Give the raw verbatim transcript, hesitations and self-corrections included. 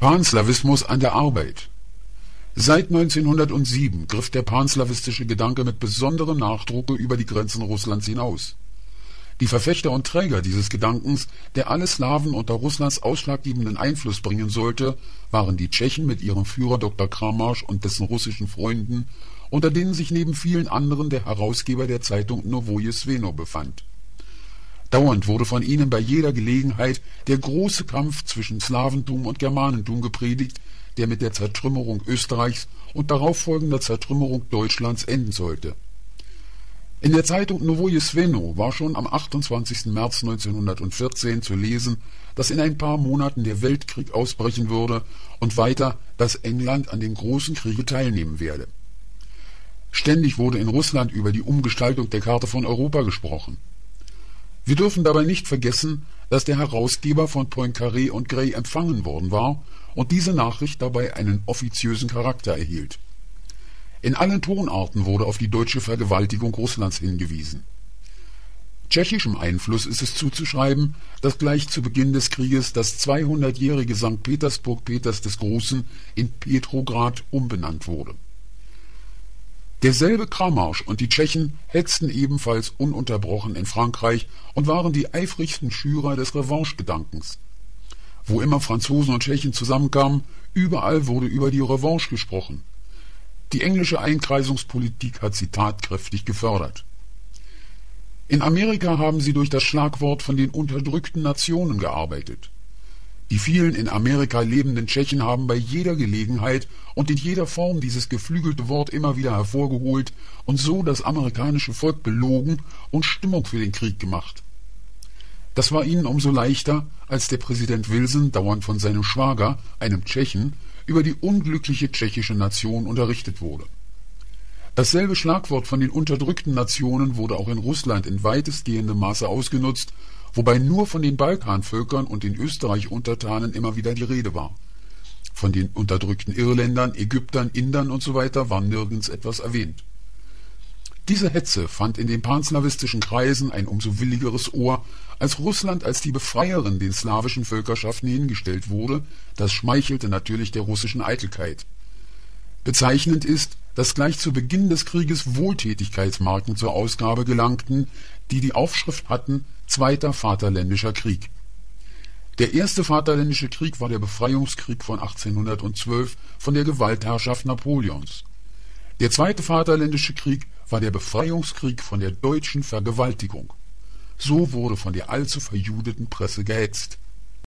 Panslawismus an der Arbeit. Seit neunzehnhundertsieben griff der panslawistische Gedanke mit besonderem Nachdruck über die Grenzen Russlands hinaus. Die Verfechter und Träger dieses Gedankens, der alle Slawen unter Russlands ausschlaggebenden Einfluss bringen sollte, waren die Tschechen mit ihrem Führer Doktor Kramář und dessen russischen Freunden, unter denen sich neben vielen anderen der Herausgeber der Zeitung Novoje Sveno befand. Dauernd wurde von ihnen bei jeder Gelegenheit der große Kampf zwischen Slawentum und Germanentum gepredigt, der mit der Zertrümmerung Österreichs und darauffolgender Zertrümmerung Deutschlands enden sollte. In der Zeitung Novoje Sveno war schon am achtundzwanzigsten März neunzehnhundertvierzehn zu lesen, dass in ein paar Monaten der Weltkrieg ausbrechen würde und weiter, dass England an dem großen Kriege teilnehmen werde. Ständig wurde in Russland über die Umgestaltung der Karte von Europa gesprochen. Wir dürfen dabei nicht vergessen, dass der Herausgeber von Poincaré und Gray empfangen worden war und diese Nachricht dabei einen offiziösen Charakter erhielt. In allen Tonarten wurde auf die deutsche Vergewaltigung Russlands hingewiesen. Tschechischem Einfluss ist es zuzuschreiben, dass gleich zu Beginn des Krieges das zweihundertjährige Sankt Petersburg Peters des Großen in Petrograd umbenannt wurde. Derselbe Kramář und die Tschechen hetzten ebenfalls ununterbrochen in Frankreich und waren die eifrigsten Schürer des Revanche-Gedankens. Wo immer Franzosen und Tschechen zusammenkamen, überall wurde über die Revanche gesprochen. Die englische Einkreisungspolitik hat sie tatkräftig gefördert. In Amerika haben sie durch das Schlagwort von den unterdrückten Nationen gearbeitet. Die vielen in Amerika lebenden Tschechen haben bei jeder Gelegenheit und in jeder Form dieses geflügelte Wort immer wieder hervorgeholt und so das amerikanische Volk belogen und Stimmung für den Krieg gemacht. Das war ihnen umso leichter, als der Präsident Wilson dauernd von seinem Schwager, einem Tschechen, über die unglückliche tschechische Nation unterrichtet wurde. Dasselbe Schlagwort von den unterdrückten Nationen wurde auch in Russland in weitestgehendem Maße ausgenutzt, wobei nur von den Balkanvölkern und den Österreich-Untertanen immer wieder die Rede war. Von den unterdrückten Irländern, Ägyptern, Indern usw. war nirgends etwas erwähnt. Diese Hetze fand in den panslawistischen Kreisen ein umso willigeres Ohr, als Russland als die Befreierin den slawischen Völkerschaften hingestellt wurde. Das schmeichelte natürlich der russischen Eitelkeit. Bezeichnend ist, dass gleich zu Beginn des Krieges Wohltätigkeitsmarken zur Ausgabe gelangten, die die Aufschrift hatten: Zweiter Vaterländischer Krieg. Der erste Vaterländische Krieg war der Befreiungskrieg von achtzehnhundertzwölf von der Gewaltherrschaft Napoleons. Der zweite Vaterländische Krieg war der Befreiungskrieg von der deutschen Vergewaltigung. So wurde von der allzu verjudeten Presse gehetzt.